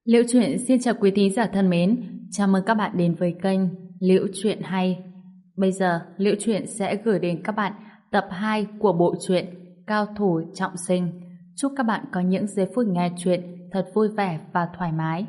Liễu Chuyện xin chào quý thính giả thân mến, chào mừng các bạn đến với kênh Liễu Chuyện Hay. Bây giờ, Liễu Chuyện sẽ gửi đến các bạn tập 2 của bộ truyện Cao Thủ Trọng Sinh. Chúc các bạn có những giây phút nghe chuyện thật vui vẻ và thoải mái.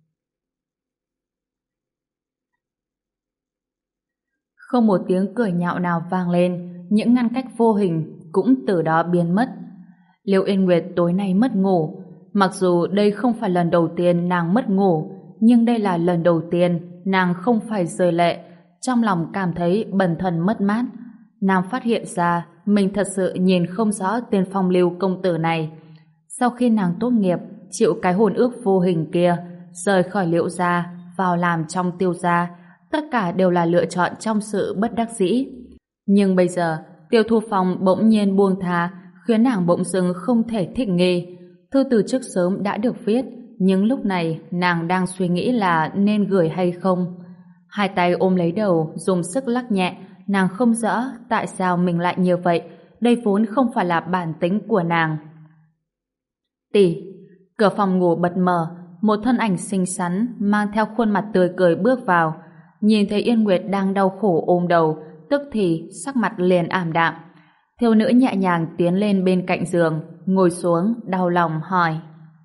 Không một tiếng cười nhạo nào vang lên, những ngăn cách vô hình cũng từ đó biến mất. Liễu Yên Nguyệt tối nay mất ngủ. Mặc dù đây không phải lần đầu tiên nàng mất ngủ, nhưng đây là lần đầu tiên nàng không phải rơi lệ, trong lòng cảm thấy bần thần mất mát. Nàng phát hiện ra mình thật sự nhìn không rõ tên Phong Lưu công tử này. Sau khi nàng tốt nghiệp, chịu cái hôn ước vô hình kia, rời khỏi Liễu gia, vào làm trong Tiêu gia, tất cả đều là lựa chọn trong sự bất đắc dĩ. Nhưng bây giờ, Tiêu Thu Phong bỗng nhiên buông tha, khiến nàng bỗng dưng không thể thích nghi. Thư từ trước sớm đã được viết, nhưng lúc này nàng đang suy nghĩ là nên gửi hay không. Hai tay ôm lấy đầu, dùng sức lắc nhẹ, nàng không rõ tại sao mình lại như vậy, đây vốn không phải là bản tính của nàng. Tỷ, cửa phòng ngủ bật mở, một thân ảnh xinh xắn mang theo khuôn mặt tươi cười bước vào, nhìn thấy Yên Nguyệt đang đau khổ ôm đầu, tức thì sắc mặt liền ảm đạm. Thiếu nữ nhẹ nhàng tiến lên bên cạnh giường, ngồi xuống, đau lòng hỏi: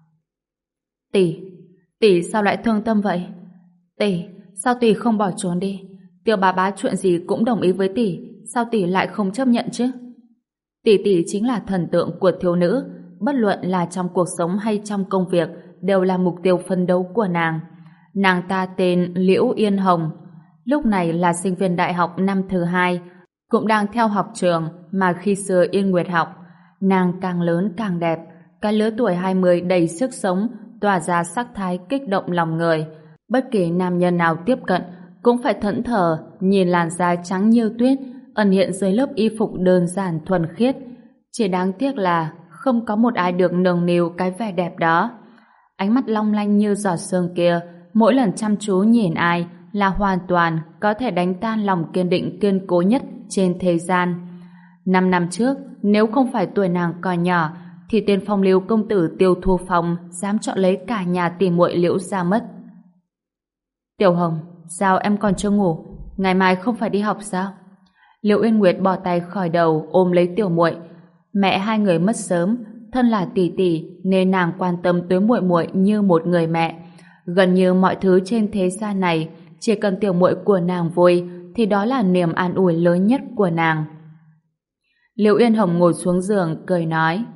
tỷ sao lại thương tâm vậy? Tỷ, sao tỷ không bỏ trốn đi? Tiêu bá bá chuyện gì cũng đồng ý với tỷ, sao tỷ lại không chấp nhận chứ? Tỷ chính là thần tượng của thiếu nữ, bất luận là trong cuộc sống hay trong công việc, đều là mục tiêu phấn đấu của nàng. Nàng ta tên Liễu Yên Hồng, lúc này là sinh viên đại học năm thứ 2, cũng đang theo học trường mà khi xưa Yên Nguyệt học. Nàng càng lớn càng đẹp, cái lứa tuổi 20 đầy sức sống, tỏa ra sắc thái kích động lòng người. Bất kỳ nam nhân nào tiếp cận cũng phải thẫn thờ nhìn làn da trắng như tuyết ẩn hiện dưới lớp y phục đơn giản thuần khiết. Chỉ đáng tiếc là không có một ai được nâng niu cái vẻ đẹp đó. Ánh mắt long lanh như giọt sương kia, mỗi lần chăm chú nhìn ai là hoàn toàn có thể đánh tan lòng kiên định kiên cố nhất trên thế gian. 5 năm trước, nếu không phải tuổi nàng còn nhỏ, thì tên Phong Lưu công tử Tiêu Thu Phong dám chọn lấy cả nhà tỷ muội Liễu gia mất. Tiểu Hồng, sao em còn chưa ngủ? Ngày mai không phải đi học sao? Liễu Yên Nguyệt bỏ tay khỏi đầu ôm lấy tiểu muội. Mẹ hai người mất sớm, thân là tỷ tỷ nên nàng quan tâm tới muội muội như một người mẹ. Gần như mọi thứ trên thế gian này, chỉ cần tiểu muội của nàng vui thì đó là niềm an ủi lớn nhất của nàng. Liễu Yên Hồng ngồi xuống giường cười nói: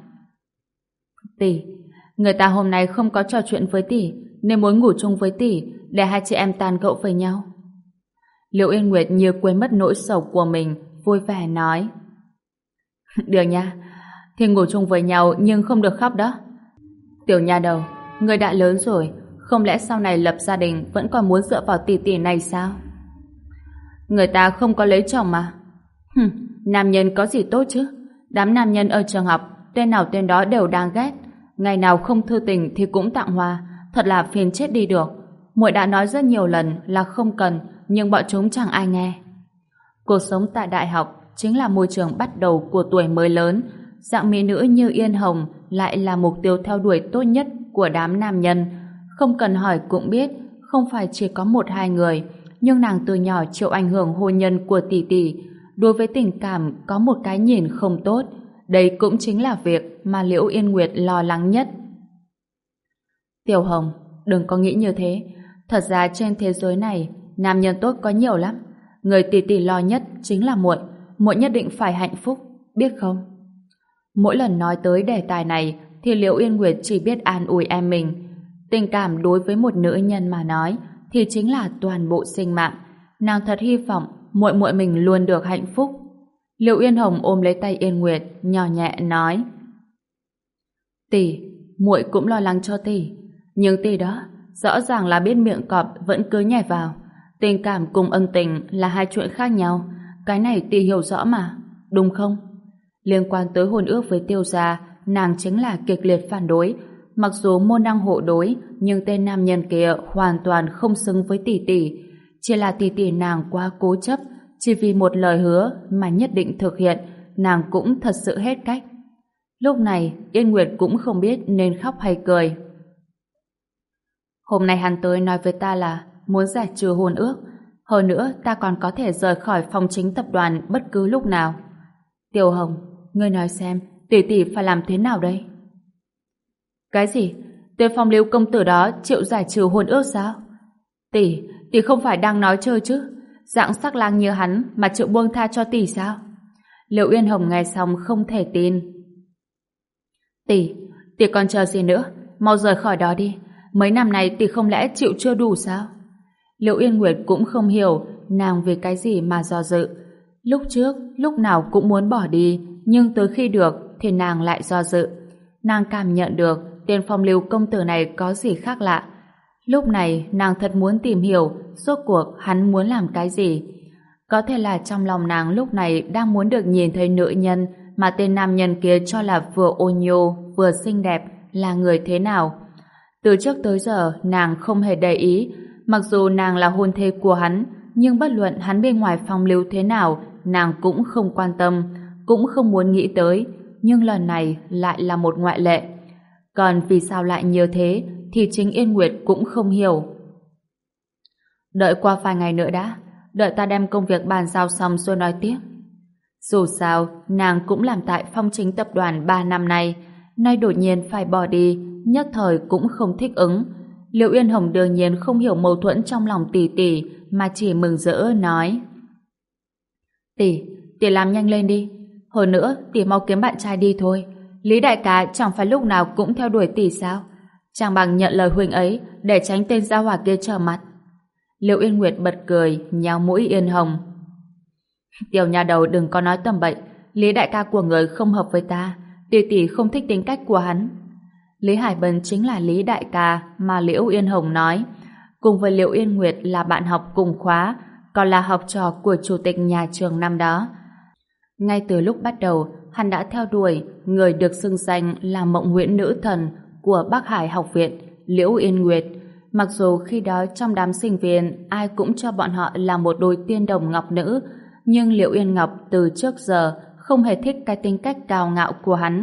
Tỷ, người ta hôm nay không có trò chuyện với tỷ nên muốn ngủ chung với tỷ để hai chị em tàn gẫu với nhau. Liễu Yên Nguyệt như quên mất nỗi sầu của mình, vui vẻ nói: Được nha, thì ngủ chung với nhau nhưng không được khóc đó. Tiểu nha đầu, người đã lớn rồi, không lẽ sau này lập gia đình vẫn còn muốn dựa vào tỷ tỷ này sao? Người ta không có lấy chồng mà. Nam nhân có gì tốt chứ? Đám nam nhân ở trường học, tên nào tên đó đều đang ghét. Ngày nào không thư tình thì cũng tặng hoa, thật là phiền chết đi được. Muội đã nói rất nhiều lần là không cần, nhưng bọn chúng chẳng ai nghe. Cuộc sống tại đại học chính là môi trường bắt đầu của tuổi mới lớn. Dạng mỹ nữ như Yên Hồng lại là mục tiêu theo đuổi tốt nhất của đám nam nhân. Không cần hỏi cũng biết, không phải chỉ có một hai người, nhưng nàng từ nhỏ chịu ảnh hưởng hôn nhân của tỷ tỷ, đối với tình cảm có một cái nhìn không tốt. Đây cũng chính là việc mà Liễu Yên Nguyệt lo lắng nhất. Tiểu Hồng, đừng có nghĩ như thế. Thật ra trên thế giới này, nam nhân tốt có nhiều lắm. Người tỷ tỷ lo nhất chính là muội. Muội nhất định phải hạnh phúc, biết không? Mỗi lần nói tới đề tài này thì Liễu Yên Nguyệt chỉ biết an ủi em mình. Tình cảm đối với một nữ nhân mà nói thì chính là toàn bộ sinh mạng. Nàng thật hy vọng muội muội mình luôn được hạnh phúc. Liễu Yên Hồng ôm lấy tay Yên Nguyệt, nhỏ nhẹ nói: Tỷ, muội cũng lo lắng cho tỷ, nhưng tỷ đó rõ ràng là biết miệng cọp vẫn cứ nhảy vào. Tình cảm cùng ân tình là hai chuyện khác nhau, cái này tỷ hiểu rõ mà, đúng không? Liên quan tới hôn ước với Tiêu gia, nàng chính là kịch liệt phản đối. Mặc dù môn đăng hộ đối, nhưng tên nam nhân kia hoàn toàn không xứng với tỷ tỷ. Chỉ là tỷ tỷ nàng quá cố chấp, chỉ vì một lời hứa mà nhất định thực hiện, nàng cũng thật sự hết cách. Lúc này, Yên Nguyệt cũng không biết nên khóc hay cười. Hôm nay hắn tới nói với ta là muốn giải trừ hôn ước. Hơn nữa, ta còn có thể rời khỏi phòng chính tập đoàn bất cứ lúc nào. Tiểu Hồng, ngươi nói xem, tỷ tỷ phải làm thế nào đây? Cái gì? Tên phong lưu công tử đó chịu giải trừ hôn ước sao? Tỷ không phải đang nói chơi chứ? Dạng sắc lang như hắn mà chịu buông tha cho tỷ sao? Liệu Yên Hồng nghe xong không thể tin. Tỷ còn chờ gì nữa? Mau rời khỏi đó đi. Mấy năm này tỷ không lẽ chịu chưa đủ sao? Liệu Yên Nguyệt cũng không hiểu nàng vì cái gì mà do dự. Lúc trước, lúc nào cũng muốn bỏ đi, nhưng tới khi được thì nàng lại do dự. Nàng cảm nhận được tên phong lưu công tử này có gì khác lạ. Lúc này nàng thật muốn tìm hiểu rốt cuộc hắn muốn làm cái gì. Có thể là trong lòng nàng lúc này đang muốn được nhìn thấy nữ nhân mà tên nam nhân kia cho là vừa ôn nhu vừa xinh đẹp là người thế nào. Từ trước tới giờ nàng không hề để ý. Mặc dù nàng là hôn thê của hắn, nhưng bất luận hắn bên ngoài phong lưu thế nào nàng cũng không quan tâm, cũng không muốn nghĩ tới. Nhưng lần này lại là một ngoại lệ. Còn vì sao lại như thế thì chính Yên Nguyệt cũng không hiểu. Đợi qua vài ngày nữa đã, đợi ta đem công việc bàn giao xong rồi nói tiếp. Dù sao, nàng cũng làm tại phong chính tập đoàn 3 năm nay, nay đột nhiên phải bỏ đi, nhất thời cũng không thích ứng. Liệu Yên Hồng đương nhiên không hiểu mâu thuẫn trong lòng tỷ tỷ, mà chỉ mừng rỡ nói: Tỷ làm nhanh lên đi. Hơn nữa, tỷ mau kiếm bạn trai đi thôi. Lý đại ca chẳng phải lúc nào cũng theo đuổi tỷ sao? Chẳng bằng nhận lời huynh ấy để tránh tên gia hỏa kia trở mặt. Liệu Yên Nguyệt bật cười, nhéo mũi Yên Hồng. Tiểu nhà đầu đừng có nói tầm bậy. Lý đại ca của người không hợp với ta. Tỷ không thích tính cách của hắn. Lý Hải Bân chính là Lý đại ca mà Liễu Yên Hồng nói. Cùng với Liễu Yên Nguyệt là bạn học cùng khóa, còn là học trò của chủ tịch nhà trường năm đó. Ngay từ lúc bắt đầu, hắn đã theo đuổi người được xưng danh là Mộng Huyễn Nữ Thần của Bắc Hải Học viện, Liễu Yên Nguyệt. Mặc dù khi đó trong đám sinh viên ai cũng cho bọn họ là một đôi tiên đồng ngọc nữ, nhưng Liễu Yên Ngọc từ trước giờ không hề thích cái tính cách cao ngạo của hắn.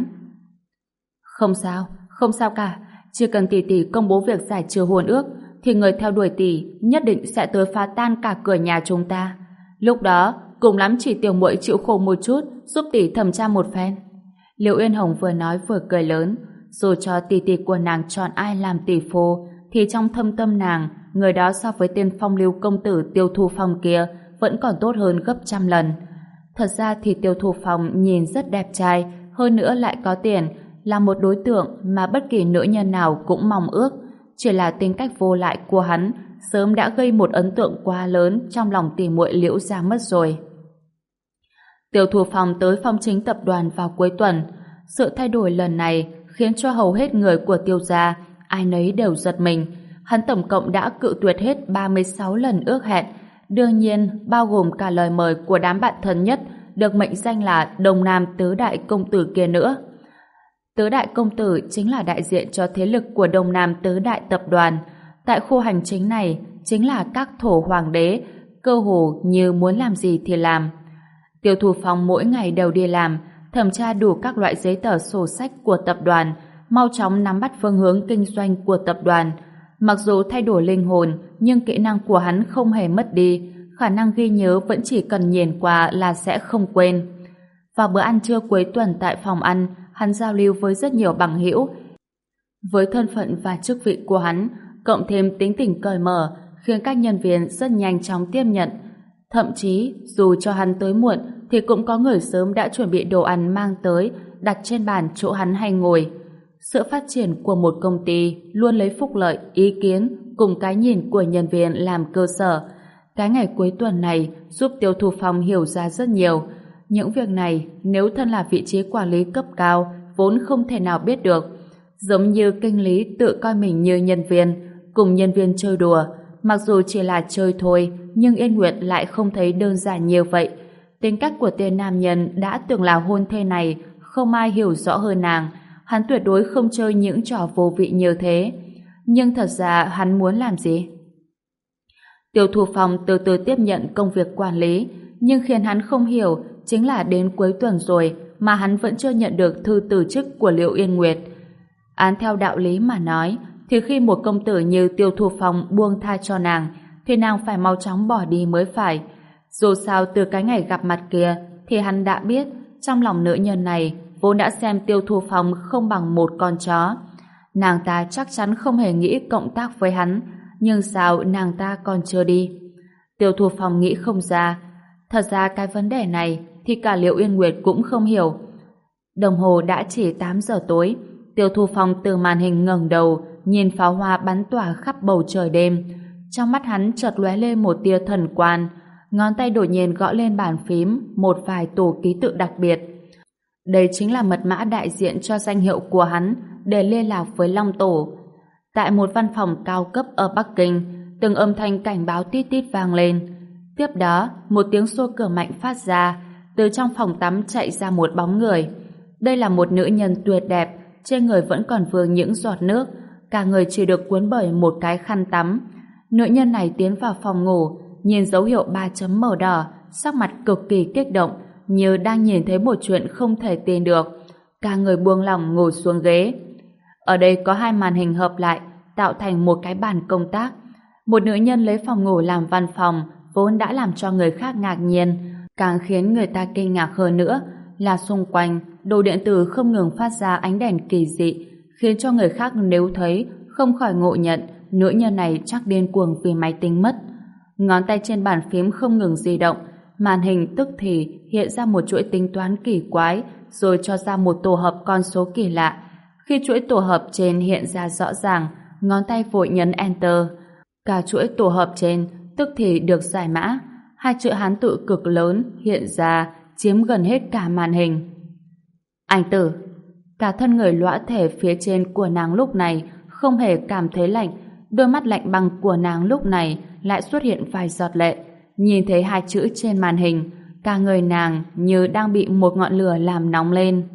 Không sao cả. Chỉ cần tỷ công bố việc giải trừ hôn ước thì người theo đuổi tỷ nhất định sẽ tới phá tan cả cửa nhà chúng ta. Lúc đó cùng lắm chỉ tiểu muội chịu khổ một chút giúp tỷ thẩm tra một phen. Liễu Yên Hồng vừa nói vừa cười lớn. Dù cho tỷ của nàng chọn ai làm tỷ phu thì trong thâm tâm nàng người đó so với tên phong lưu công tử Tiêu Thu Phong kia vẫn còn tốt hơn gấp trăm lần. Thật ra thì Tiêu Thu Phong nhìn rất đẹp trai, hơn nữa lại có tiền, là một đối tượng mà bất kỳ nữ nhân nào cũng mong ước. Chỉ là tính cách vô lại của hắn sớm đã gây một ấn tượng quá lớn trong lòng tỷ muội Liễu gia mất rồi. Tiêu Thu Phong tới phong chính tập đoàn vào cuối tuần. Sự thay đổi lần này khiến cho hầu hết người của Tiêu gia ai nấy đều giật mình. Hắn tổng cộng đã cự tuyệt hết 36 lần ước hẹn, đương nhiên bao gồm cả lời mời của đám bạn thân nhất được mệnh danh là Đông Nam Tứ Đại Công Tử kia nữa. Tứ Đại Công Tử chính là đại diện cho thế lực của Đông Nam Tứ Đại Tập đoàn. Tại khu hành chính này chính là các thổ hoàng đế, cơ hồ như muốn làm gì thì làm. Tiêu Thu Phong mỗi ngày đều đi làm, thẩm tra đủ các loại giấy tờ sổ sách của tập đoàn, mau chóng nắm bắt phương hướng kinh doanh của tập đoàn. Mặc dù thay đổi linh hồn, nhưng kỹ năng của hắn không hề mất đi, khả năng ghi nhớ vẫn chỉ cần nhìn qua là sẽ không quên. Vào bữa ăn trưa cuối tuần tại phòng ăn, hắn giao lưu với rất nhiều bằng hữu. Với thân phận và chức vị của hắn, cộng thêm tính tình cởi mở, khiến các nhân viên rất nhanh chóng tiếp nhận. Thậm chí, dù cho hắn tới muộn, thì cũng có người sớm đã chuẩn bị đồ ăn mang tới, đặt trên bàn chỗ hắn hay ngồi. Sự phát triển của một công ty luôn lấy phúc lợi, ý kiến cùng cái nhìn của nhân viên làm cơ sở. Cái ngày cuối tuần này giúp Tiêu Thu Phong hiểu ra rất nhiều. Những việc này nếu thân là vị trí quản lý cấp cao vốn không thể nào biết được. Giống như kinh lý tự coi mình như nhân viên, cùng nhân viên chơi đùa. Mặc dù chỉ là chơi thôi, nhưng Yên Nguyệt lại không thấy đơn giản như vậy. Tính cách của tên nam nhân đã từng là hôn thê này không ai hiểu rõ hơn nàng. Hắn tuyệt đối không chơi những trò vô vị như thế. Nhưng thật ra hắn muốn làm gì? Tiêu Thu Phong từ từ tiếp nhận công việc quản lý, nhưng khiến hắn không hiểu chính là đến cuối tuần rồi mà hắn vẫn chưa nhận được thư từ chức của Liễu Yên Nguyệt. Án theo đạo lý mà nói, thì khi một công tử như Tiêu Thu Phong buông tha cho nàng, thì nàng phải mau chóng bỏ đi mới phải. Dù sao từ cái ngày gặp mặt kia, thì hắn đã biết trong lòng nữ nhân này vốn đã xem Tiêu Thu Phong không bằng một con chó. Nàng ta chắc chắn không hề nghĩ cộng tác với hắn, nhưng sao nàng ta còn chưa đi? Tiêu Thu Phong nghĩ không ra. Thật ra cái vấn đề này thì cả Liễu Uyên Nguyệt cũng không hiểu. Đồng hồ đã chỉ 8 giờ tối. Tiêu Thu Phong từ màn hình ngẩng đầu, nhìn pháo hoa bắn tỏa khắp bầu trời đêm. Trong mắt hắn chợt lóe lên một tia thần quan, ngón tay đột nhiên gõ lên bàn phím một vài tổ ký tự đặc biệt. Đây chính là mật mã đại diện cho danh hiệu của hắn để liên lạc với Long Tổ. Tại một văn phòng cao cấp ở Bắc Kinh, từng âm thanh cảnh báo tít tít vang lên. Tiếp đó, một tiếng xô cửa mạnh phát ra, từ trong phòng tắm chạy ra một bóng người. Đây là một nữ nhân tuyệt đẹp, trên người vẫn còn vương những giọt nước, cả người chỉ được cuốn bởi một cái khăn tắm. Nữ nhân này tiến vào phòng ngủ, nhìn dấu hiệu 3 chấm màu đỏ, sắc mặt cực kỳ kích động, như đang nhìn thấy một chuyện không thể tin được. Cả người buông lỏng ngồi xuống ghế. Ở đây có 2 màn hình hợp lại, tạo thành một cái bàn công tác. Một nữ nhân lấy phòng ngủ làm văn phòng, vốn đã làm cho người khác ngạc nhiên, càng khiến người ta kinh ngạc hơn nữa là xung quanh đồ điện tử không ngừng phát ra ánh đèn kỳ dị, khiến cho người khác nếu thấy không khỏi ngộ nhận nữ nhân này chắc điên cuồng vì máy tính mất. Ngón tay trên bàn phím không ngừng di động, màn hình tức thì hiện ra một chuỗi tính toán kỳ quái, rồi cho ra một tổ hợp con số kỳ lạ. Khi chuỗi tổ hợp trên hiện ra rõ ràng, ngón tay vội nhấn Enter. Cả chuỗi tổ hợp trên tức thì được giải mã. 2 chữ Hán tự cực lớn hiện ra, chiếm gần hết cả màn hình. Anh Tử. Cả thân người lõa thể phía trên của nàng lúc này không hề cảm thấy lạnh, đôi mắt lạnh băng của nàng lúc này lại xuất hiện vài giọt lệ. Nhìn thấy 2 chữ trên màn hình, cả người nàng như đang bị một ngọn lửa làm nóng lên.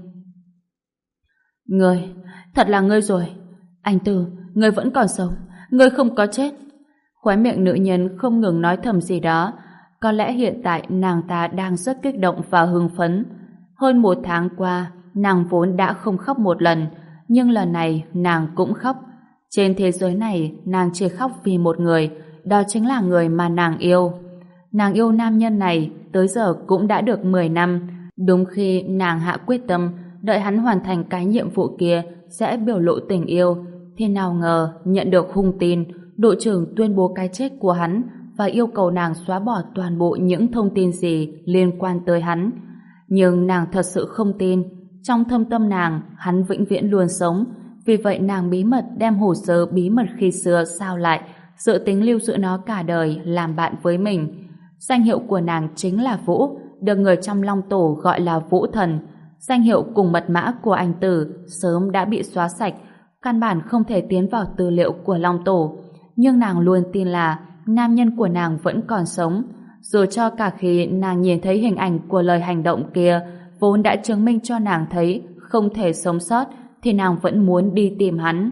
Ngươi, thật là ngươi rồi. Anh Tử, ngươi vẫn còn sống, ngươi không có chết. Khóe miệng nữ nhân không ngừng nói thầm gì đó. Có lẽ hiện tại nàng ta đang rất kích động và hưng phấn. Hơn 1 tháng qua, nàng vốn đã không khóc một lần, nhưng lần này nàng cũng khóc. Trên thế giới này, nàng chỉ khóc vì một người, đó chính là người mà nàng yêu. Nàng yêu nam nhân này tới giờ cũng đã được 10 năm. Đúng khi nàng hạ quyết tâm đợi hắn hoàn thành cái nhiệm vụ kia sẽ biểu lộ tình yêu, thì nào ngờ nhận được hung tin đội trưởng tuyên bố cái chết của hắn và yêu cầu nàng xóa bỏ toàn bộ những thông tin gì liên quan tới hắn. Nhưng nàng thật sự không tin. Trong thâm tâm nàng, hắn vĩnh viễn luôn sống. Vì vậy nàng bí mật đem hồ sơ bí mật khi xưa sao lại, dự tính lưu giữ nó cả đời làm bạn với mình. Danh hiệu của nàng chính là Vũ, được người trong Long Tổ gọi là Vũ Thần. Danh hiệu cùng mật mã của anh Tử sớm đã bị xóa sạch, căn bản không thể tiến vào tư liệu của Long Tổ. Nhưng nàng luôn tin là nam nhân của nàng vẫn còn sống, dù cho cả khi nàng nhìn thấy hình ảnh của lời hành động kia vốn đã chứng minh cho nàng thấy không thể sống sót, thì nàng vẫn muốn đi tìm hắn.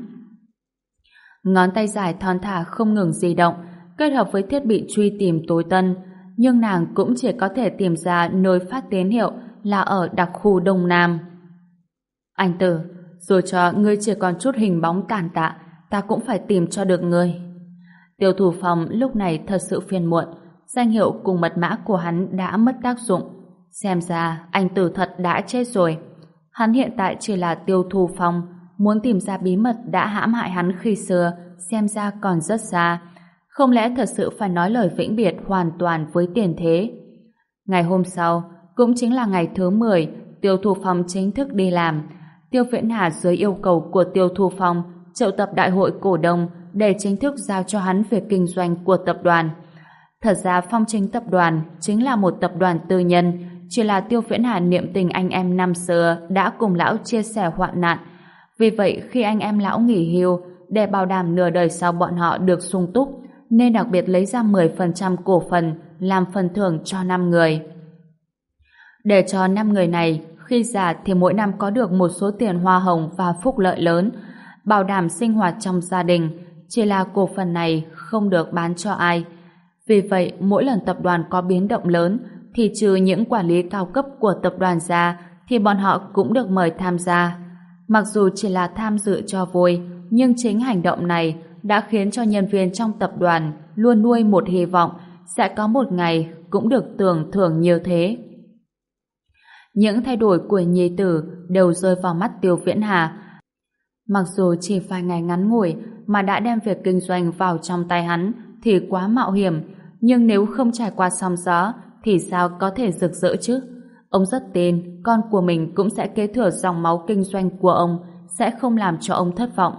Ngón tay dài thon thả không ngừng di động, kết hợp với thiết bị truy tìm tối tân, nhưng nàng cũng chỉ có thể tìm ra nơi phát tín hiệu là ở đặc khu Đông Nam. Anh Tử, dù cho ngươi chỉ còn chút hình bóng tàn tạ, ta cũng phải tìm cho được ngươi. Tiêu Thủ Phong lúc này thật sự phiền muộn, danh hiệu cùng mật mã của hắn đã mất tác dụng. Xem ra anh Tử thật đã chết rồi. Hắn hiện tại chỉ là Tiêu Thủ Phong, muốn tìm ra bí mật đã hãm hại hắn khi xưa, xem ra còn rất xa. Không lẽ thật sự phải nói lời vĩnh biệt hoàn toàn với tiền thế? Ngày hôm sau, cũng chính là ngày thứ 10, Tiêu Thủ Phong chính thức đi làm. Tiêu Viễn Hà dưới yêu cầu của Tiêu Thủ Phong triệu tập đại hội cổ đông để chính thức giao cho hắn việc kinh doanh của tập đoàn. Thật ra Phong Chính tập đoàn chính là một tập đoàn tư nhân, chỉ là Tiêu Viễn Hà niệm tình anh em năm xưa đã cùng lão chia sẻ hoạn nạn. Vì vậy khi anh em lão nghỉ hưu, để bảo đảm nửa đời sau bọn họ được sung túc, nên đặc biệt lấy ra 10% cổ phần làm phần thưởng cho 5 người. Để cho 5 người này khi già thì mỗi năm có được một số tiền hoa hồng và phúc lợi lớn, bảo đảm sinh hoạt trong gia đình, chỉ là cổ phần này không được bán cho ai. Vì vậy, mỗi lần tập đoàn có biến động lớn, thì trừ những quản lý cao cấp của tập đoàn ra, thì bọn họ cũng được mời tham gia. Mặc dù chỉ là tham dự cho vui, nhưng chính hành động này đã khiến cho nhân viên trong tập đoàn luôn nuôi một hy vọng sẽ có một ngày cũng được tưởng thưởng như thế. Những thay đổi của nhi tử đều rơi vào mắt Tiêu Viễn Hà. Mặc dù chỉ vài ngày ngắn ngủi mà đã đem việc kinh doanh vào trong tay hắn thì quá mạo hiểm, nhưng nếu không trải qua sóng gió thì sao có thể rực rỡ chứ? Ông rất tin con của mình cũng sẽ kế thừa dòng máu kinh doanh của ông, sẽ không làm cho ông thất vọng.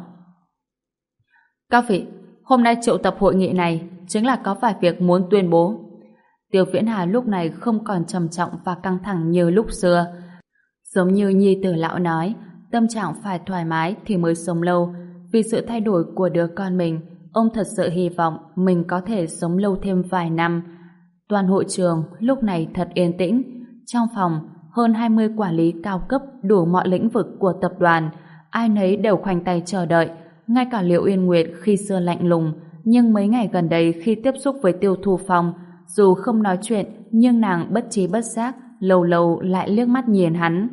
Các vị, hôm nay triệu tập hội nghị này chính là có vài việc muốn tuyên bố. Tiêu Viễn Hà lúc này không còn trầm trọng và căng thẳng như lúc xưa. Giống như nhi tử lão nói, tâm trạng phải thoải mái thì mới sống lâu. Vì sự thay đổi của đứa con mình, ông thật sự hy vọng mình có thể sống lâu thêm vài năm. Toàn hội trường lúc này thật yên tĩnh. Trong phòng, hơn 20 quản lý cao cấp đủ mọi lĩnh vực của tập đoàn, ai nấy đều khoanh tay chờ đợi. Ngay cả Liễu Yên Nguyệt khi xưa lạnh lùng, nhưng mấy ngày gần đây khi tiếp xúc với Tiêu Thu Phong, dù không nói chuyện nhưng nàng bất trí bất giác lâu lâu lại liếc mắt nhìn hắn.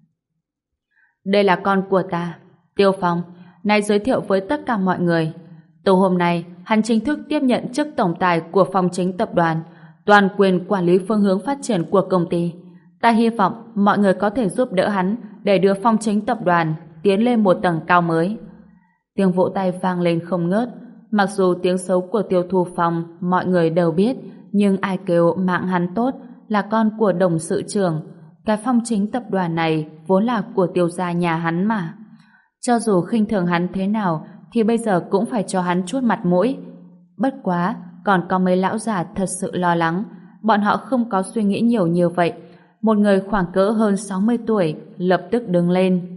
Đây là con của ta, Tiêu Phong, nay giới thiệu với tất cả mọi người. Từ hôm nay, hắn chính thức tiếp nhận chức tổng tài của phòng chính tập đoàn, toàn quyền quản lý phương hướng phát triển của công ty. Ta hy vọng mọi người có thể giúp đỡ hắn để đưa phòng chính tập đoàn tiến lên một tầng cao mới. Tiếng vỗ tay vang lên không ngớt. Mặc dù tiếng xấu của Tiêu Thu Phong mọi người đều biết, nhưng ai kêu mạng hắn tốt, là con của đồng sự trưởng. Cái phòng chính tập đoàn này vốn là của Tiêu gia nhà hắn mà. Cho dù khinh thường hắn thế nào thì bây giờ cũng phải cho hắn chút mặt mũi. Bất quá, còn có mấy lão già thật sự lo lắng. Bọn họ không có suy nghĩ nhiều như vậy. Một người khoảng cỡ hơn 60 tuổi lập tức đứng lên.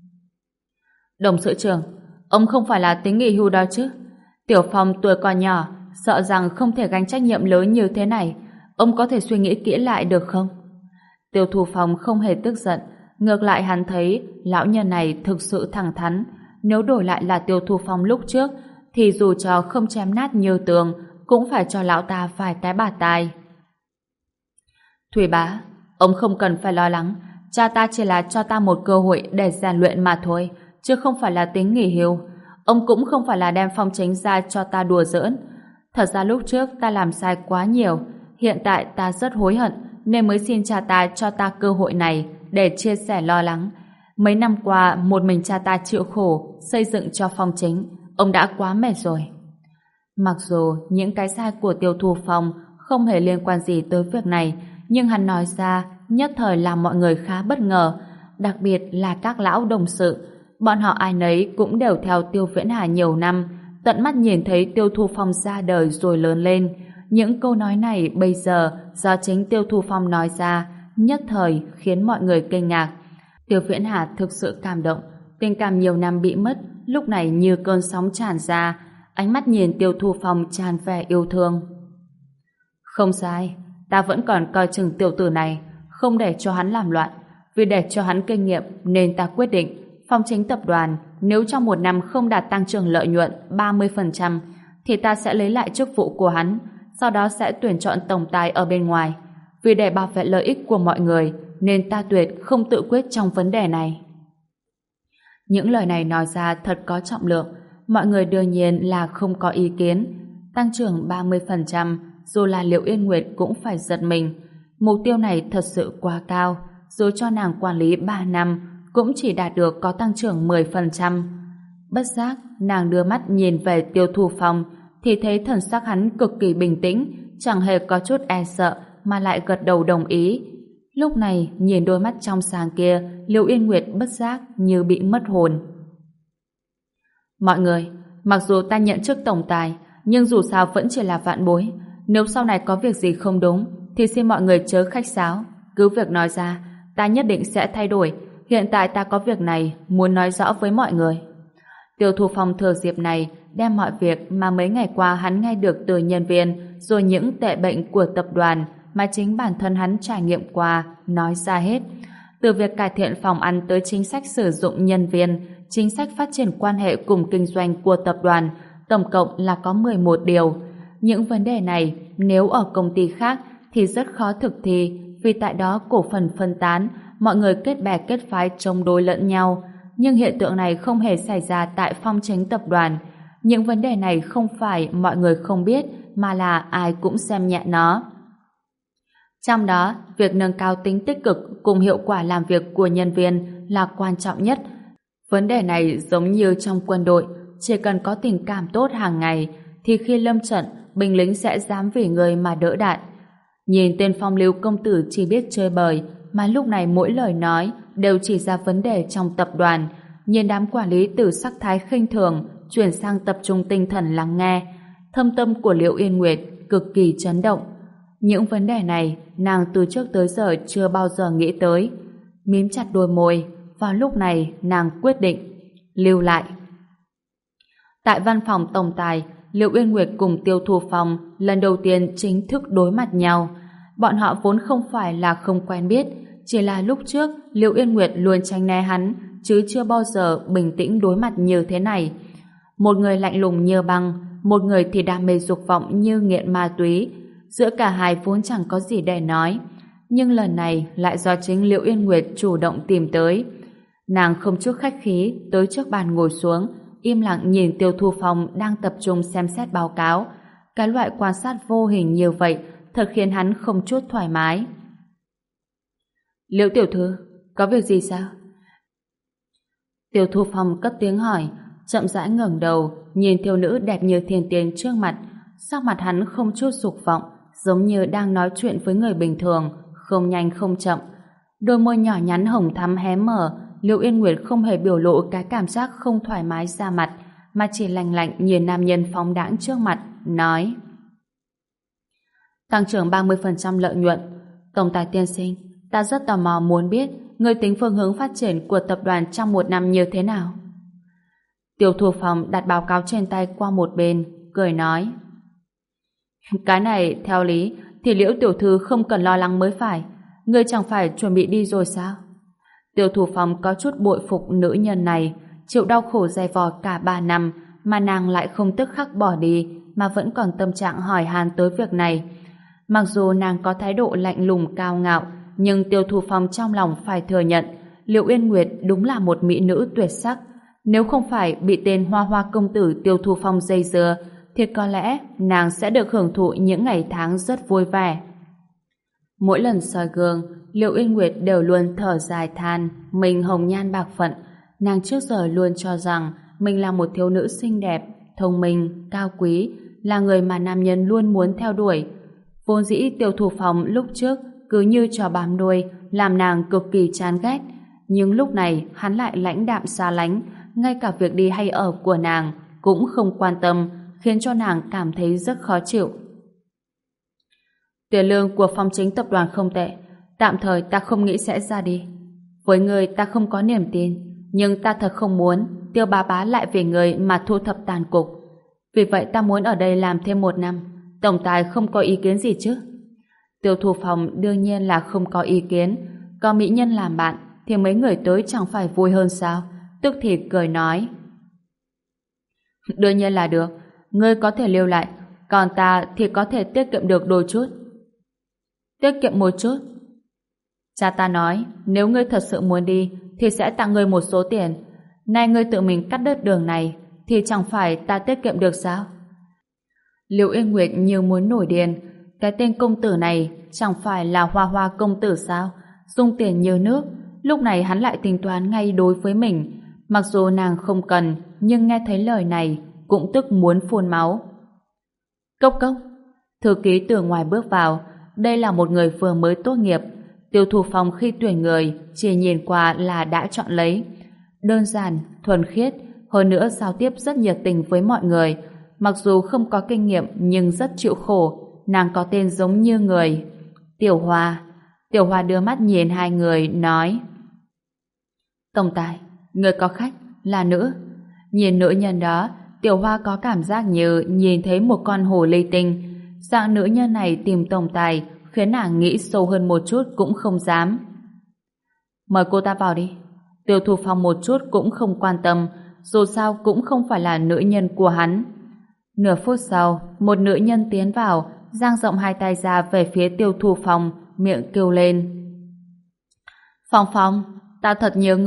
Đồng sự trưởng, ông không phải là tính nghỉ hưu đó chứ? Tiểu Phong tuổi còn nhỏ, sợ rằng không thể gánh trách nhiệm lớn như thế này. Ông có thể suy nghĩ kỹ lại được không? Tiêu Thu Phong không hề tức giận, ngược lại hắn thấy lão nhân này thực sự thẳng thắn. Nếu đổi lại là Tiêu Thu Phong lúc trước thì dù cho không chém nát như tường cũng phải cho lão ta vài cái bạt tai. Thủy bá, ông không cần phải lo lắng, cha ta chỉ là cho ta một cơ hội để rèn luyện mà thôi, chứ không phải là tính nghỉ hưu. Ông cũng không phải là đem phong chính ra cho ta đùa giỡn. Thật ra lúc trước ta làm sai quá nhiều, hiện tại ta rất hối hận nên mới xin cha ta cho ta cơ hội này để chia sẻ lo lắng. Mấy năm qua một mình cha ta chịu khổ xây dựng cho phong chính, ông đã quá mệt rồi. Mặc dù những cái sai của Tiêu Thu Phong không hề liên quan gì tới việc này, nhưng hắn nói ra nhất thời làm mọi người khá bất ngờ, đặc biệt là các lão đồng sự. Bọn họ ai nấy cũng đều theo Tiêu Viễn Hà nhiều năm, tận mắt nhìn thấy Tiêu Thu Phong ra đời rồi lớn lên. Những câu nói này bây giờ do chính Tiêu Thu Phong nói ra, nhất thời khiến mọi người kinh ngạc. Tiêu Viễn Hà thực sự cảm động, tình cảm nhiều năm bị mất lúc này như cơn sóng tràn ra, ánh mắt nhìn Tiêu Thu Phong tràn vẻ yêu thương. Không sai, ta vẫn còn coi chừng tiểu tử này, không để cho hắn làm loạn. Vì để cho hắn kinh nghiệm nên ta quyết định phòng chính tập đoàn nếu trong một năm không đạt tăng trưởng lợi nhuận 30% thì ta sẽ lấy lại chức vụ của hắn, sau đó sẽ tuyển chọn tổng tài ở bên ngoài. Vì để bảo vệ lợi ích của mọi người nên ta tuyệt không tự quyết trong vấn đề này. Những lời này nói ra thật có trọng lượng, mọi người đương nhiên là không có ý kiến. Tăng trưởng 30%, dù là Liễu Yên Nguyệt cũng phải giật mình. Mục tiêu này thật sự quá cao, dù cho nàng quản lý 3 năm cũng chỉ đạt được có tăng trưởng 10%. Bất giác, nàng đưa mắt nhìn về Tiêu Thu Phong thì thấy thần sắc hắn cực kỳ bình tĩnh, chẳng hề có chút e sợ mà lại gật đầu đồng ý. Lúc này, nhìn đôi mắt trong sáng kia, Liễu Yên Nguyệt bất giác như bị mất hồn. Mọi người, mặc dù ta nhận chức tổng tài, nhưng dù sao vẫn chỉ là vạn bối. Nếu sau này có việc gì không đúng, thì xin mọi người chớ khách sáo. Cứ việc nói ra, ta nhất định sẽ thay đổi. Hiện tại ta có việc này, muốn nói rõ với mọi người. Tiêu Thu Phong thừa dịp này, đem mọi việc mà mấy ngày qua hắn nghe được từ nhân viên, rồi những tệ bệnh của tập đoàn mà chính bản thân hắn trải nghiệm qua, nói ra hết. Từ việc cải thiện phòng ăn tới chính sách sử dụng nhân viên, chính sách phát triển quan hệ cùng kinh doanh của tập đoàn, tổng cộng là có 11 điều. Những vấn đề này, nếu ở công ty khác thì rất khó thực thi, vì tại đó cổ phần phân tán, mọi người kết bè kết phái chống đối lẫn nhau. nhưng hiện tượng này không hề xảy ra tại Phong Chánh tập đoàn. Những vấn đề này không phải mọi người không biết, mà là ai cũng xem nhẹ nó. Trong đó, việc nâng cao tính tích cực cùng hiệu quả làm việc của nhân viên là quan trọng nhất. Vấn đề này giống như trong quân đội, chỉ cần có tình cảm tốt hàng ngày, thì khi lâm trận, binh lính sẽ dám vì người mà đỡ đạn. Nhìn tên phong lưu công tử chỉ biết chơi bời, mà lúc này mỗi lời nói đều chỉ ra vấn đề trong tập đoàn. Nhìn đám quản lý từ sắc thái khinh thường chuyển sang tập trung tinh thần lắng nghe, thâm tâm của Liễu Yên Nguyệt cực kỳ chấn động. Những vấn đề này nàng từ trước tới giờ chưa bao giờ nghĩ tới. Mím chặt đôi môi, vào lúc này nàng quyết định lưu lại. Tại văn phòng tổng tài, Liễu Yên Nguyệt cùng Tiêu Thu Phong lần đầu tiên chính thức đối mặt nhau. Bọn họ vốn không phải là không quen biết, chỉ là lúc trước Liễu Yên Nguyệt luôn tránh né hắn, chứ chưa bao giờ bình tĩnh đối mặt như thế này. Một người lạnh lùng như băng, một người thì đam mê dục vọng như nghiện ma túy. Giữa cả hai vốn chẳng có gì để nói, nhưng lần này lại do chính Liễu Yên Nguyệt chủ động tìm tới. Nàng không chút khách khí tới trước bàn ngồi xuống, im lặng nhìn Tiêu Thu Phong đang tập trung xem xét báo cáo. Cái loại quan sát vô hình như vậy thật khiến hắn không chút thoải mái. Liễu tiểu thư, có việc gì sao? Tiêu Thu Phong cất tiếng hỏi, chậm rãi ngẩng đầu, nhìn thiếu nữ đẹp như thiên tiên trước mặt. Sắc mặt hắn không chút dục vọng, giống như đang nói chuyện với người bình thường, không nhanh không chậm. Đôi môi nhỏ nhắn hồng thắm hé mở, Liễu Yên Nguyệt không hề biểu lộ cái cảm giác không thoải mái ra mặt, mà chỉ lạnh lạnh nhìn nam nhân phóng đãng trước mặt, nói: tăng trưởng 30% lợi nhuận. Tổng tài tiên sinh, ta rất tò mò muốn biết người tính phương hướng phát triển của tập đoàn trong một năm như thế nào. Tiêu Thu Phong đặt báo cáo trên tay qua một bên, cười nói: cái này theo lý thì Liễu tiểu thư không cần lo lắng mới phải. Ngươi chẳng phải chuẩn bị đi rồi sao? Tiêu Thu Phong có chút bội phục nữ nhân này, chịu đau khổ dày vò cả 3 năm mà nàng lại không tức khắc bỏ đi, mà vẫn còn tâm trạng hỏi han tới việc này. Mặc dù nàng có thái độ lạnh lùng cao ngạo, nhưng Tiêu Thu Phong trong lòng phải thừa nhận Liễu Yên Nguyệt đúng là một mỹ nữ tuyệt sắc. Nếu không phải bị tên hoa hoa công tử Tiêu Thu Phong dây dưa, thì có lẽ nàng sẽ được hưởng thụ những ngày tháng rất vui vẻ. Mỗi lần soi gương, Liễu Yên Nguyệt đều luôn thở dài than mình hồng nhan bạc phận. Nàng trước giờ luôn cho rằng mình là một thiếu nữ xinh đẹp, thông minh, cao quý, là người mà nam nhân luôn muốn theo đuổi. Vốn dĩ Tiêu Thu Phong lúc trước cứ như trò bám đuôi, làm nàng cực kỳ chán ghét. Nhưng lúc này hắn lại lãnh đạm xa lánh, ngay cả việc đi hay ở của nàng cũng không quan tâm, khiến cho nàng cảm thấy rất khó chịu. Tiền lương của Phong Chính tập đoàn không tệ, tạm thời ta không nghĩ sẽ ra đi. Với người ta không có niềm tin, nhưng ta thật không muốn Tiêu bá bá lại vì người mà thu thập tàn cục. Vì vậy ta muốn ở đây làm thêm 1 năm. Tổng tài không có ý kiến gì chứ? Tiêu Thu Phong đương nhiên là không có ý kiến. Có mỹ nhân làm bạn thì mấy người tới chẳng phải vui hơn sao? Tức thì cười nói: đương nhiên là được. Ngươi có thể lưu lại, còn ta thì có thể tiết kiệm được đôi chút. Tiết kiệm một chút? Cha ta nói nếu ngươi thật sự muốn đi thì sẽ tặng ngươi một số tiền. Nay ngươi tự mình cắt đứt đường này thì chẳng phải ta tiết kiệm được sao? Liễu Yên Nguyệt như muốn nổi điên. Cái tên công tử này chẳng phải là hoa hoa công tử sao? Dùng tiền như nước. Lúc này hắn lại tính toán ngay đối với mình. Mặc dù nàng không cần, nhưng nghe thấy lời này cũng tức muốn phun máu. Cốc cốc. Thư ký từ ngoài bước vào. Đây là một người vừa mới tốt nghiệp. Tiêu Thu Phong khi tuyển người chỉ nhìn qua là đã chọn lấy. Đơn giản, thuần khiết, hơn nữa giao tiếp rất nhiệt tình với mọi người. Mặc dù không có kinh nghiệm nhưng rất chịu khổ. Nàng có tên giống như người. Tiểu Hoa. Tiểu Hoa đưa mắt nhìn hai người, nói: tổng tài, người có khách, là nữ. Nhìn nữ nhân đó, Tiểu Hoa có cảm giác như nhìn thấy một con hồ ly tinh. Dạng nữ nhân này tìm tổng tài khiến nàng nghĩ sâu hơn một chút cũng không dám. Mời cô ta vào đi. Tiêu Thu Phong một chút cũng không quan tâm, dù sao cũng không phải là nữ nhân của hắn. Nửa phút sau, một nữ nhân tiến vào, dang rộng hai tay ra về phía Tiêu Thu Phong, miệng kêu lên: Phong Phong, ta thật nhớ ngươi,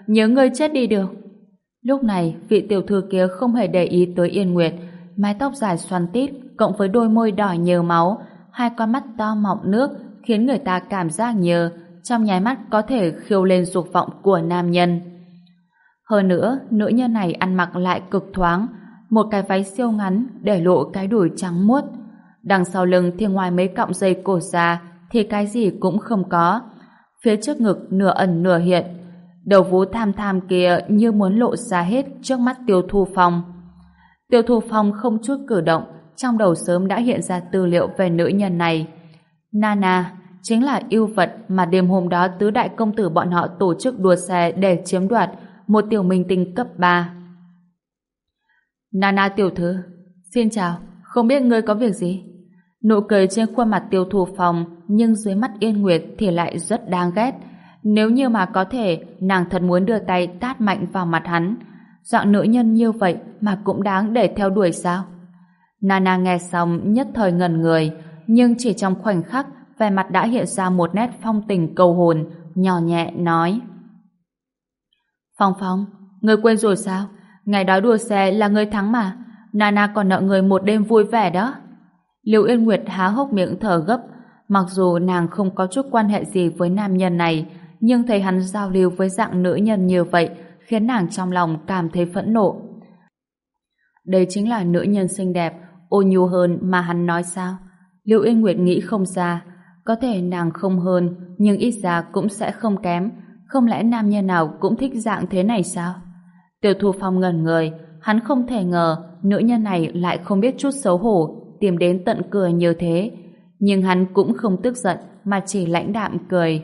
nhớ ngươi chết đi được. Lúc này, vị tiểu thư kia không hề để ý tới Yên Nguyệt, mái tóc dài xoăn tít cộng với đôi môi đỏ nhờ máu, hai con mắt to mọng nước khiến người ta cảm giác như trong nháy mắt có thể khiêu lên dục vọng của nam nhân. Hơn nữa, nữ nhân này ăn mặc lại cực thoáng, một cái váy siêu ngắn để lộ cái đùi trắng muốt. Đằng sau lưng thì ngoài mấy cọng dây cổ ra thì cái gì cũng không có. Phía trước ngực nửa ẩn nửa hiện, đầu vú tham tham kia như muốn lộ ra hết trước mắt Tiêu Thu Phong. Tiêu Thu Phong không chút cử động, trong đầu sớm đã hiện ra tư liệu về nữ nhân này. Nana chính là yêu vật mà đêm hôm đó tứ đại công tử bọn họ tổ chức đua xe để chiếm đoạt một tiểu minh tinh cấp 3. Nana tiểu thư, xin chào, không biết ngươi có việc gì? Nụ cười trên khuôn mặt Tiêu Thu Phong nhưng dưới mắt Yên Nguyệt thì lại rất đáng ghét. Nếu như mà có thể, nàng thật muốn đưa tay tát mạnh vào mặt hắn. Dạng nữ nhân như vậy mà cũng đáng để theo đuổi sao? Nana nghe xong nhất thời ngẩn người, nhưng chỉ trong khoảnh khắc vẻ mặt đã hiện ra một nét phong tình cầu hồn, nhỏ nhẹ nói: Phong Phong, ngươi quên rồi sao? Ngày đó đua xe là ngươi thắng mà. Nana còn nợ người một đêm vui vẻ đó. Lưu Yên Nguyệt há hốc miệng thở gấp. Mặc dù nàng không có chút quan hệ gì với nam nhân này, nhưng thấy hắn giao lưu với dạng nữ nhân như vậy khiến nàng trong lòng cảm thấy phẫn nộ. Đây chính là nữ nhân xinh đẹp, ôn nhu hơn mà hắn nói sao? Lưu Yên Nguyệt nghĩ không ra. Có thể nàng không hơn, nhưng ít ra cũng sẽ không kém. Không lẽ nam nhân nào cũng thích dạng thế này sao? Tiêu Thu Phong ngẩn người, hắn không thể ngờ nữ nhân này lại không biết chút xấu hổ, tìm đến tận cửa như thế. Nhưng hắn cũng không tức giận mà chỉ lãnh đạm cười.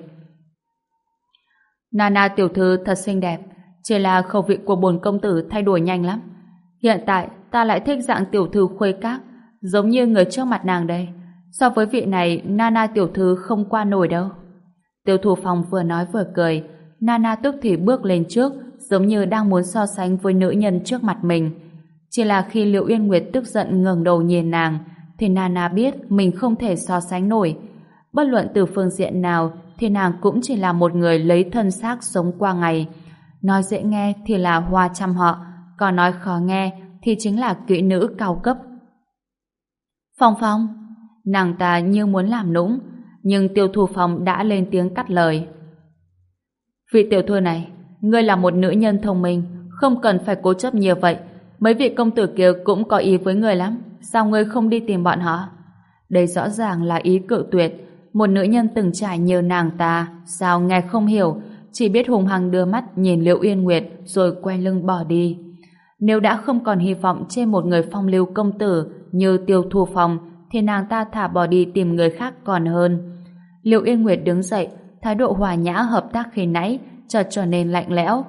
Nana tiểu thư thật xinh đẹp, chỉ là khẩu vị của bổn công tử thay đổi nhanh lắm. Hiện tại ta lại thích dạng tiểu thư khuê các, giống như người trước mặt nàng đây. So với vị này, Nana tiểu thư không qua nổi đâu. Tiêu Thu Phong vừa nói vừa cười. Nana tức thì bước lên trước, giống như đang muốn so sánh với nữ nhân trước mặt mình. Chỉ là khi Liệu Yên Nguyệt tức giận ngẩng đầu nhìn nàng, thì Nana biết mình không thể so sánh nổi. Bất luận từ phương diện nào, thì nàng cũng chỉ là một người lấy thân xác sống qua ngày. Nói dễ nghe thì là hoa trăm họ, còn nói khó nghe thì chính là kỹ nữ cao cấp. Phong Phong, nàng ta như muốn làm nũng, nhưng Tiêu Thu Phong đã lên tiếng cắt lời. Vị tiểu thư này, ngươi là một nữ nhân thông minh, không cần phải cố chấp nhiều vậy. Mấy vị công tử kia cũng có ý với ngươi lắm, sao ngươi không đi tìm bọn họ? Đây rõ ràng là ý cự tuyệt. Một nữ nhân từng trải như nàng ta, sao nghe không hiểu, chỉ biết hùng hăng đưa mắt nhìn Liễu Yên Nguyệt rồi quay lưng bỏ đi. Nếu đã không còn hy vọng trên một người phong lưu công tử như Tiêu Thu Phong, thì nàng ta thả bỏ đi tìm người khác còn hơn. Liễu Yên Nguyệt đứng dậy, thái độ hòa nhã hợp tác khi nãy chợt trở nên lạnh lẽo.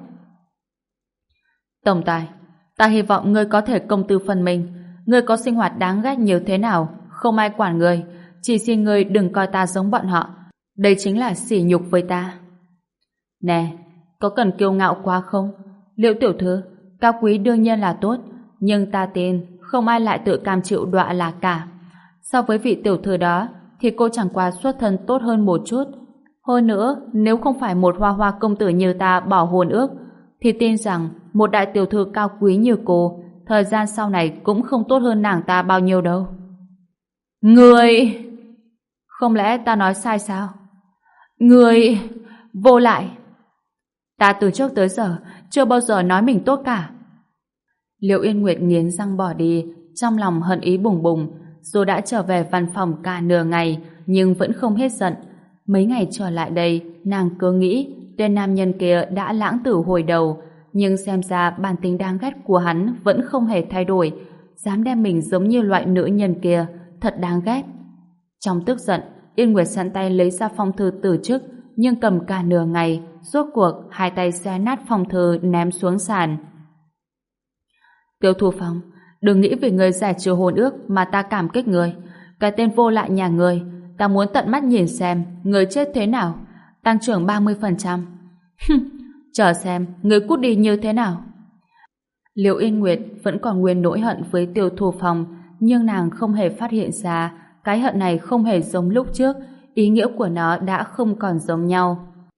Tổng tài, ta hy vọng ngươi có thể công tư phân minh. Ngươi có sinh hoạt đáng ghét như thế nào, không ai quản ngươi. Chỉ xin ngươi đừng coi ta giống bọn họ. Đây chính là sỉ nhục với ta. Nè, có cần kiêu ngạo quá không? Liễu tiểu thư, cao quý đương nhiên là tốt, nhưng ta tin không ai lại tự cam chịu đọa là cả. So với vị tiểu thư đó, thì cô chẳng qua xuất thân tốt hơn một chút. Hơn nữa, nếu không phải một hoa hoa công tử như ta bỏ hôn ước, thì tin rằng một đại tiểu thư cao quý như cô, thời gian sau này cũng không tốt hơn nàng ta bao nhiêu đâu. Người... Không lẽ ta nói sai sao? Người... Vô lại. Ta từ trước tới giờ chưa bao giờ nói mình tốt cả. Liễu Yên Nguyệt nghiến răng bỏ đi, trong lòng hận ý bùng bùng. Dù đã trở về văn phòng cả nửa ngày, nhưng vẫn không hết giận. Mấy ngày trở lại đây, nàng cứ nghĩ tên nam nhân kia đã lãng tử hồi đầu, nhưng xem ra bản tính đáng ghét của hắn vẫn không hề thay đổi. Dám đem mình giống như loại nữ nhân kia, thật đáng ghét. Trong tức giận, Yên Nguyệt sẵn tay lấy ra phong thư từ chức, nhưng cầm cả nửa ngày, rốt cuộc hai tay xé nát phong thư ném xuống sàn. Tiêu Thu Phong, đừng nghĩ vì người giải trừ hôn ước mà ta cảm kích người. Cái tên vô lại nhà người, ta muốn tận mắt nhìn xem người chết thế nào. Tăng trưởng 30%. Chờ xem người cút đi như thế nào. Liễu Yên Nguyệt vẫn còn nguyên nỗi hận với Tiêu Thu Phong, nhưng nàng không hề phát hiện ra cái hận này không hề giống lúc trước, ý nghĩa của nó đã không còn giống nhau.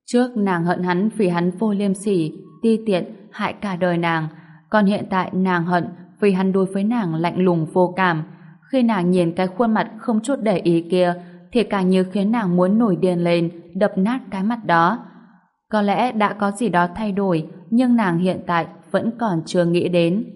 Trước nàng hận hắn vì hắn vô liêm sỉ, ti tiện, hại cả đời nàng, còn hiện tại nàng hận vì hắn đối với nàng lạnh lùng vô cảm. Khi nàng nhìn cái khuôn mặt không chút để ý kia thì càng như khiến nàng muốn nổi điên lên, đập nát cái mặt đó. Có lẽ đã có gì đó thay đổi, nhưng nàng hiện tại vẫn còn chưa nghĩ đến.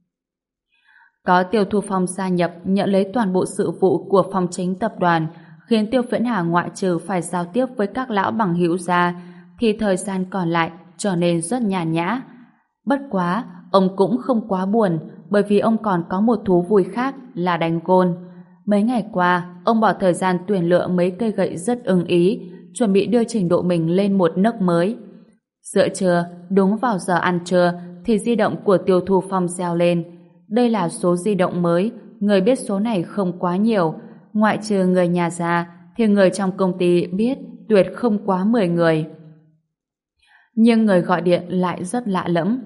Có Tiêu Thu Phong gia nhập nhận lấy toàn bộ sự vụ của phòng chính tập đoàn, khiến Tiêu Viễn Hà ngoại trừ phải giao tiếp với các lão bằng hữu ra, thì thời gian còn lại trở nên rất nhàn nhã. Bất quá, ông cũng không quá buồn, bởi vì ông còn có một thú vui khác là đánh gôn. Mấy ngày qua, ông bỏ thời gian tuyển lựa mấy cây gậy rất ưng ý, chuẩn bị đưa trình độ mình lên một nấc mới. Giữa trưa, đúng vào giờ ăn trưa, thì di động của Tiêu Thu Phong reo lên. Đây là số di động mới, người biết số này không quá nhiều. Ngoại trừ người nhà ra, thì người trong công ty biết tuyệt không quá 10 người. Nhưng người gọi điện lại rất lạ lẫm.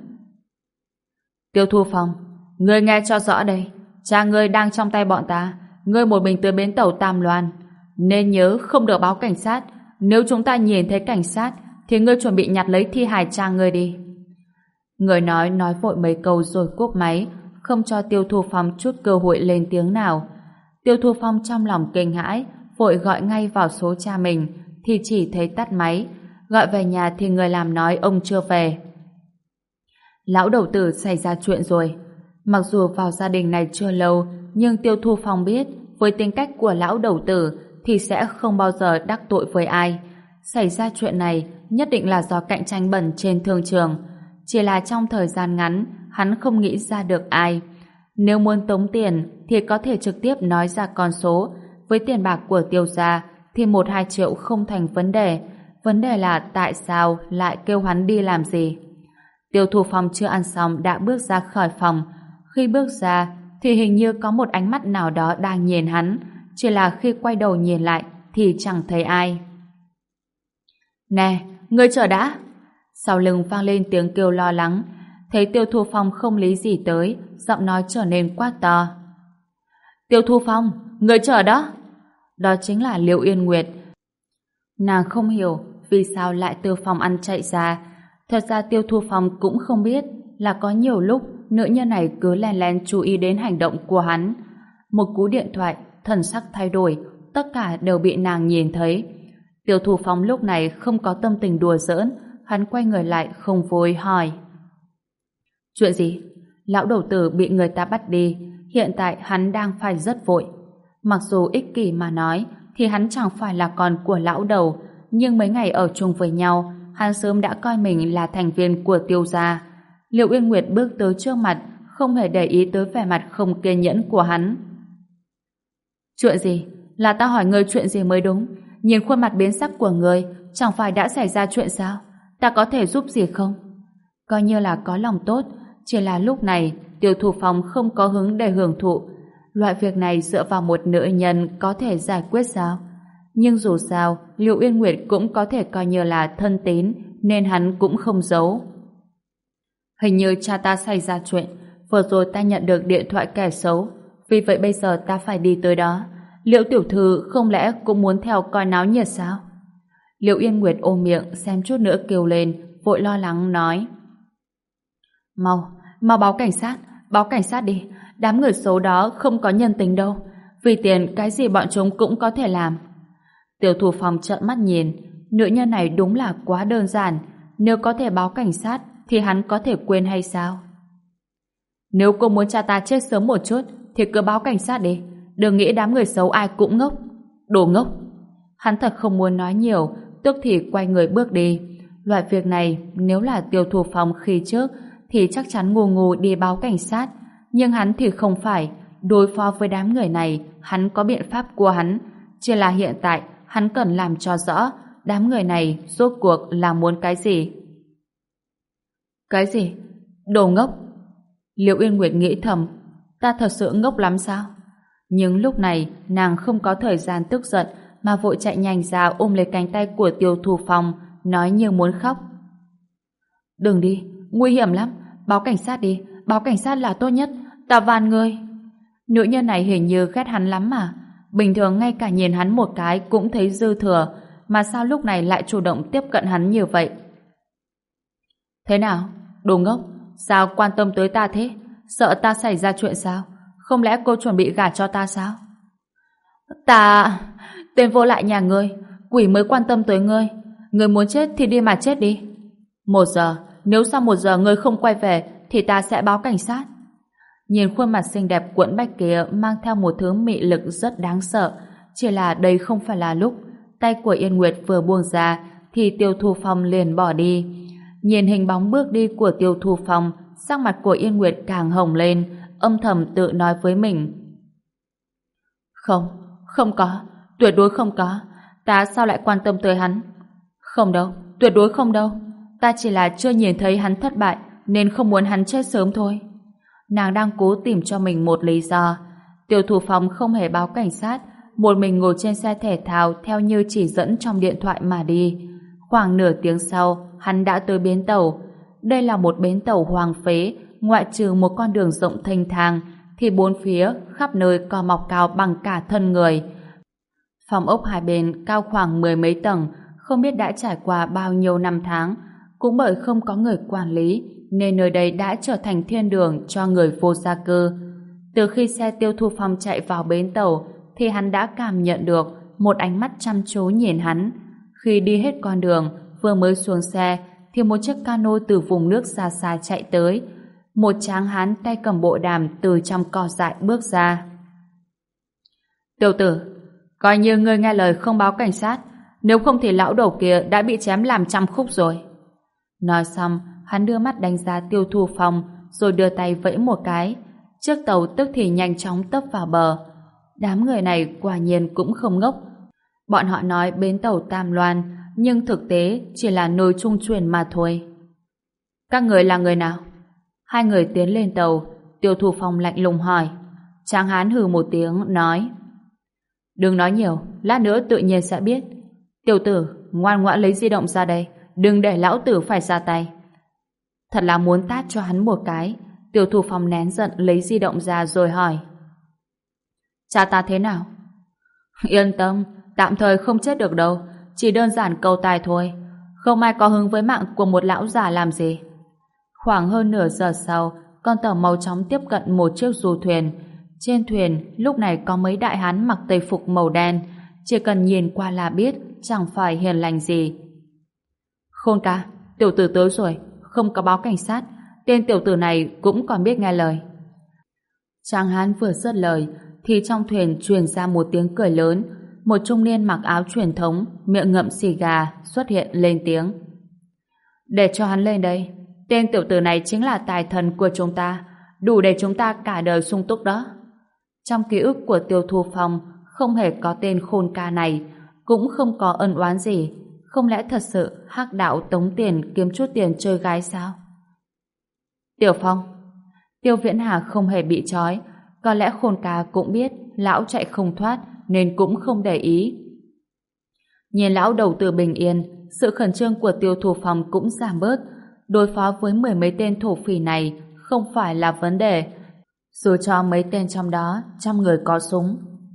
Tiêu Thu Phong, ngươi nghe cho rõ đây. Cha ngươi đang trong tay bọn ta. Ngươi một mình tới bến tàu Tam Loan. Nên nhớ không được báo cảnh sát. Nếu chúng ta nhìn thấy cảnh sát, thì ngươi chuẩn bị nhặt lấy thi hài cha ngươi đi. Người nói vội mấy câu rồi cúp máy, không cho Tiêu Thu Phong chút cơ hội lên tiếng nào. Tiêu Thu Phong trong lòng kinh hãi, vội gọi ngay vào số cha mình, thì chỉ thấy tắt máy. Gọi về nhà thì người làm nói ông chưa về. Lão đầu tử xảy ra chuyện rồi. Mặc dù vào gia đình này chưa lâu, nhưng Tiêu Thu Phong biết với tính cách của lão đầu tử thì sẽ không bao giờ đắc tội với ai. Xảy ra chuyện này nhất định là do cạnh tranh bẩn trên thương trường. Chỉ là trong thời gian ngắn, hắn không nghĩ ra được ai. Nếu muốn tống tiền thì có thể trực tiếp nói ra con số. Với tiền bạc của Tiêu gia thì 1-2 triệu không thành vấn đề. Vấn đề là tại sao lại kêu hắn đi làm gì? Tiêu Thu Phong chưa ăn xong đã bước ra khỏi phòng. Khi bước ra thì hình như có một ánh mắt nào đó đang nhìn hắn. Chỉ là khi quay đầu nhìn lại thì chẳng thấy ai. Nè, ngươi chờ đã! Sau lưng vang lên tiếng kêu lo lắng. Thấy Tiêu Thu Phong không lý gì tới, giọng nói trở nên quát to. Tiêu Thu Phong, ngươi chờ đó! Đó chính là Liễu Yên Nguyệt. Nàng không hiểu vì sao lại từ phòng ăn chạy ra. Thật ra Tiêu Thu Phong cũng không biết là có nhiều lúc nữ nhân này cứ len lén chú ý đến hành động của hắn. Một cú điện thoại, thần sắc thay đổi, tất cả đều bị nàng nhìn thấy. Tiêu Thu Phong lúc này không có tâm tình đùa giỡn, hắn quay người lại không vui hỏi. Chuyện gì? Lão đầu tử bị người ta bắt đi, hiện tại hắn đang phải rất vội. Mặc dù ích kỷ mà nói, thì hắn chẳng phải là con của lão đầu, nhưng mấy ngày ở chung với nhau, hắn sớm đã coi mình là thành viên của Tiêu gia. Liễu Uyên Nguyệt bước tới trước mặt, không hề để ý tới vẻ mặt không kiên nhẫn của hắn. Chuyện gì? Là ta hỏi ngươi chuyện gì mới đúng? Nhìn khuôn mặt biến sắc của ngươi, chẳng phải đã xảy ra chuyện sao? Ta có thể giúp gì không? Coi như là có lòng tốt, chỉ là lúc này Tiêu Thu Phong không có hứng để hưởng thụ. Loại việc này dựa vào một nữ nhân có thể giải quyết sao? Nhưng dù sao, Liễu Uyên Nguyệt cũng có thể coi như là thân tín, nên hắn cũng không giấu. Hình như cha ta xảy ra chuyện, vừa rồi ta nhận được điện thoại kẻ xấu, vì vậy bây giờ ta phải đi tới đó. Liễu tiểu thư không lẽ cũng muốn theo coi náo nhiệt sao? Liễu Yên Nguyệt ôm miệng xem chút nữa kêu lên, vội lo lắng nói. Mau báo cảnh sát đi, đám người xấu đó không có nhân tính đâu, vì tiền cái gì bọn chúng cũng có thể làm. Tiêu Thu Phong trợn mắt nhìn, nữ nhân này đúng là quá đơn giản, nếu có thể báo cảnh sát thì hắn có thể quên hay sao? Nếu cô muốn cha ta chết sớm một chút thì cứ báo cảnh sát đi, đừng nghĩ đám người xấu ai cũng ngốc. Đồ ngốc! Hắn thật không muốn nói nhiều, tức thì quay người bước đi. Loại việc này nếu là Tiêu Thu Phong khi trước thì chắc chắn ngu đi báo cảnh sát, nhưng hắn thì không phải. Đối phó với đám người này hắn có biện pháp của hắn, chỉ là hiện tại hắn cần làm cho rõ đám người này rốt cuộc là muốn cái gì. Cái gì? Đồ ngốc! Liễu Uyên Nguyệt nghĩ thầm, ta thật sự ngốc lắm sao? Nhưng lúc này nàng không có thời gian tức giận, mà vội chạy nhanh ra ôm lấy cánh tay của Tiêu Thu Phong, nói như muốn khóc. Đừng đi, nguy hiểm lắm, báo cảnh sát đi, báo cảnh sát là tốt nhất, ta van ngươi. Nữ nhân này hình như ghét hắn lắm mà, bình thường ngay cả nhìn hắn một cái cũng thấy dư thừa, mà sao lúc này lại chủ động tiếp cận hắn như vậy? Thế nào? Đồ ngốc, sao quan tâm tới ta thế? Sợ ta xảy ra chuyện sao? Không lẽ cô chuẩn bị gả cho ta sao? Ta... Tên vô lại nhà ngươi, quỷ mới quan tâm tới ngươi. Ngươi muốn chết thì đi mà chết đi. 1 giờ, nếu sau 1 giờ ngươi không quay về thì ta sẽ báo cảnh sát. Nhìn khuôn mặt xinh đẹp cuộn bách kia mang theo một thứ mị lực rất đáng sợ. Chỉ là đây không phải là lúc. Tay của Yên Nguyệt vừa buông ra thì Tiêu Thu Phong liền bỏ đi. Nhìn hình bóng bước đi của Tiêu Thu Phong, sắc mặt của Yên Nguyệt càng hồng lên, âm thầm tự nói với mình. Không, không có, tuyệt đối không có. Ta sao lại quan tâm tới hắn? Không đâu, tuyệt đối không đâu. Ta chỉ là chưa nhìn thấy hắn thất bại nên không muốn hắn chết sớm thôi. Nàng đang cố tìm cho mình một lý do. Tiêu Thu Phong không hề báo cảnh sát, một mình ngồi trên xe thể thao theo như chỉ dẫn trong điện thoại mà đi. Khoảng nửa tiếng sau, hắn đã tới bến tàu. Đây là một bến tàu hoang phế, ngoại trừ một con đường rộng thênh thang, thì bốn phía khắp nơi cỏ mọc cao bằng cả thân người. Phòng ốc hai bên cao khoảng 10 mấy tầng, không biết đã trải qua bao nhiêu năm tháng. Cũng bởi không có người quản lý, nên nơi đây đã trở thành thiên đường cho người vô gia cư. Từ khi xe Tiêu Thu Phong chạy vào bến tàu, thì hắn đã cảm nhận được một ánh mắt chăm chú nhìn hắn. Khi đi hết con đường, vừa mới xuống xe, thì một chiếc cano từ vùng nước xa xa chạy tới. Một tráng hán tay cầm bộ đàm từ trong cỏ dại bước ra. Tiểu tử, coi như ngươi nghe lời không báo cảnh sát, nếu không thì lão đầu kia đã bị chém làm trăm khúc rồi. Nói xong, hắn đưa mắt đánh giá Tiêu Thu Phong, rồi đưa tay vẫy một cái. Chiếc tàu tức thì nhanh chóng tấp vào bờ. Đám người này quả nhiên cũng không ngốc. Bọn họ nói bến tàu Tam Loan, nhưng thực tế chỉ là nơi trung chuyển mà thôi. Các người là người nào? Hai người tiến lên tàu, Tiêu Thu Phong lạnh lùng hỏi. Tráng hán hừ một tiếng, nói: Đừng nói nhiều, lát nữa tự nhiên sẽ biết. Tiểu tử, ngoan ngoãn lấy di động ra đây, đừng để lão tử phải ra tay. Thật là muốn tát cho hắn một cái. Tiêu Thu Phong nén giận lấy di động ra rồi hỏi: Cha ta thế nào? Yên tâm, tạm thời không chết được đâu, chỉ đơn giản câu tài thôi, không ai có hứng với mạng của một lão già làm gì. Khoảng hơn nửa giờ sau, con tàu mau chóng tiếp cận một chiếc du thuyền. Trên thuyền lúc này có mấy đại hán mặc tây phục màu đen, chỉ cần nhìn qua là biết chẳng phải hiền lành gì. Khôn ca, tiểu tử tới rồi, không có báo cảnh sát, tên tiểu tử này cũng còn biết nghe lời. Tráng hán vừa dứt lời thì trong thuyền truyền ra một tiếng cười lớn. Một trung niên mặc áo truyền thống, miệng ngậm xì gà xuất hiện lên tiếng: Để cho hắn lên đây, tên tiểu tử này chính là tài thần của chúng ta, đủ để chúng ta cả đời sung túc đó. Trong ký ức của Tiêu Thu Phong không hề có tên khôn ca này, cũng không có ân oán gì. Không lẽ thật sự hắc đạo tống tiền kiếm chút tiền chơi gái sao? Tiểu Phong, Tiêu Viễn Hà không hề bị trói, có lẽ khôn ca cũng biết lão chạy không thoát nên cũng không để ý. Nhìn lão đầu tư bình yên, sự khẩn trương của Tiêu Thu Phong cũng giảm bớt. Đối phó với 10 mấy tên thổ phỉ này không phải là vấn đề, dù cho mấy tên trong đó trong người có súng.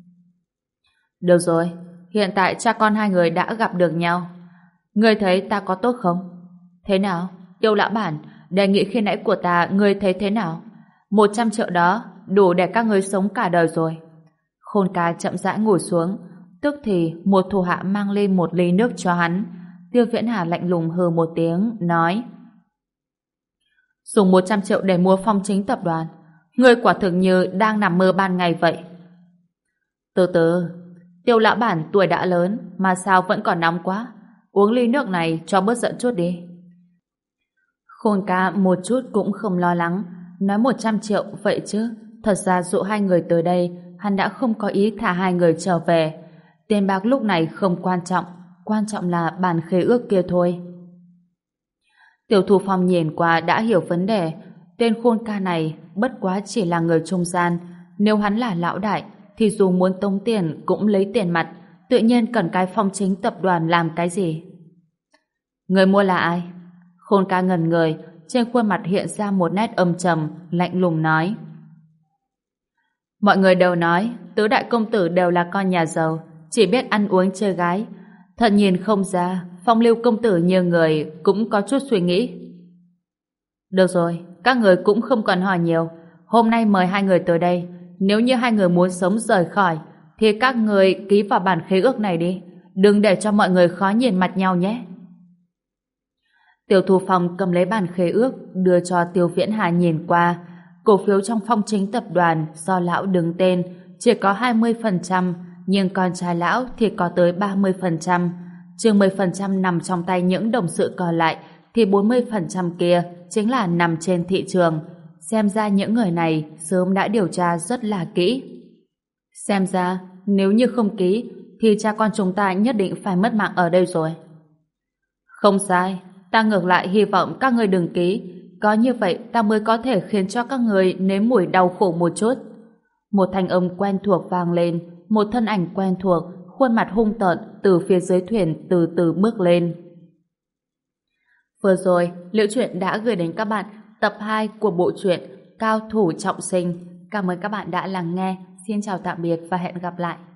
Được rồi, hiện tại cha con hai người đã gặp được nhau. Ngươi thấy ta có tốt không? Thế nào? Tiêu lão bản, đề nghị khi nãy của ta ngươi thấy thế nào? 100 triệu đó đủ để các ngươi sống cả đời rồi. Khôn ca chậm rãi ngồi xuống, tức thì một thủ hạ mang lên một ly nước cho hắn. Tiêu Viễn Hà lạnh lùng hừ một tiếng, nói: Dùng 100 triệu để mua Phong Chính tập đoàn, ngươi quả thực như đang nằm mơ ban ngày vậy. Từ từ, Tiêu lão bản tuổi đã lớn mà sao vẫn còn nóng quá, uống ly nước này cho bớt giận chút đi. Khôn ca một chút cũng không lo lắng, nói 100 triệu vậy chứ, thật ra dụ hai người tới đây, hắn đã không có ý thả hai người trở về. Tiền bạc lúc này không quan trọng là bản khế ước kia thôi. Tiểu Thu Phong nhìn qua đã hiểu vấn đề. Tên khôn ca này bất quá chỉ là người trung gian. Nếu hắn là lão đại thì dù muốn tống tiền cũng lấy tiền mặt, tự nhiên cần cái Phong Chính tập đoàn làm cái gì? Người mua là ai? Khôn ca ngẩn người, trên khuôn mặt hiện ra một nét âm trầm, lạnh lùng nói: Mọi người đều nói tứ đại công tử đều là con nhà giàu, chỉ biết ăn uống chơi gái. Thật nhìn không ra, Phong Lưu công tử như người cũng có chút suy nghĩ. Được rồi, các người cũng không cần hỏi nhiều. Hôm nay mời hai người tới đây. Nếu như hai người muốn sống rời khỏi, thì các người ký vào bản khế ước này đi. Đừng để cho mọi người khó nhìn mặt nhau nhé. Tiêu Thu Phong cầm lấy bản khế ước, đưa cho Tiêu Viễn Hà nhìn qua. Cổ phiếu trong Phong Chính tập đoàn do lão đứng tên chỉ có 20%, nhưng con trai lão thì có tới 30%. Chừng 10% nằm trong tay những đồng sự còn lại, thì 40% kia chính là nằm trên thị trường. Xem ra những người này sớm đã điều tra rất là kỹ. Xem ra, nếu như không ký, thì cha con chúng ta nhất định phải mất mạng ở đây rồi. Không sai, ta ngược lại hy vọng các người đừng ký. Có như vậy ta mới có thể khiến cho các người nếm mùi đau khổ một chút. Một thanh âm quen thuộc vang lên, một thân ảnh quen thuộc, khuôn mặt hung tợn từ phía dưới thuyền từ từ bước lên. Vừa rồi, Liễu Chuyện đã gửi đến các bạn tập 2 của bộ truyện Cao Thủ Trọng Sinh. Cảm ơn các bạn đã lắng nghe. Xin chào tạm biệt và hẹn gặp lại.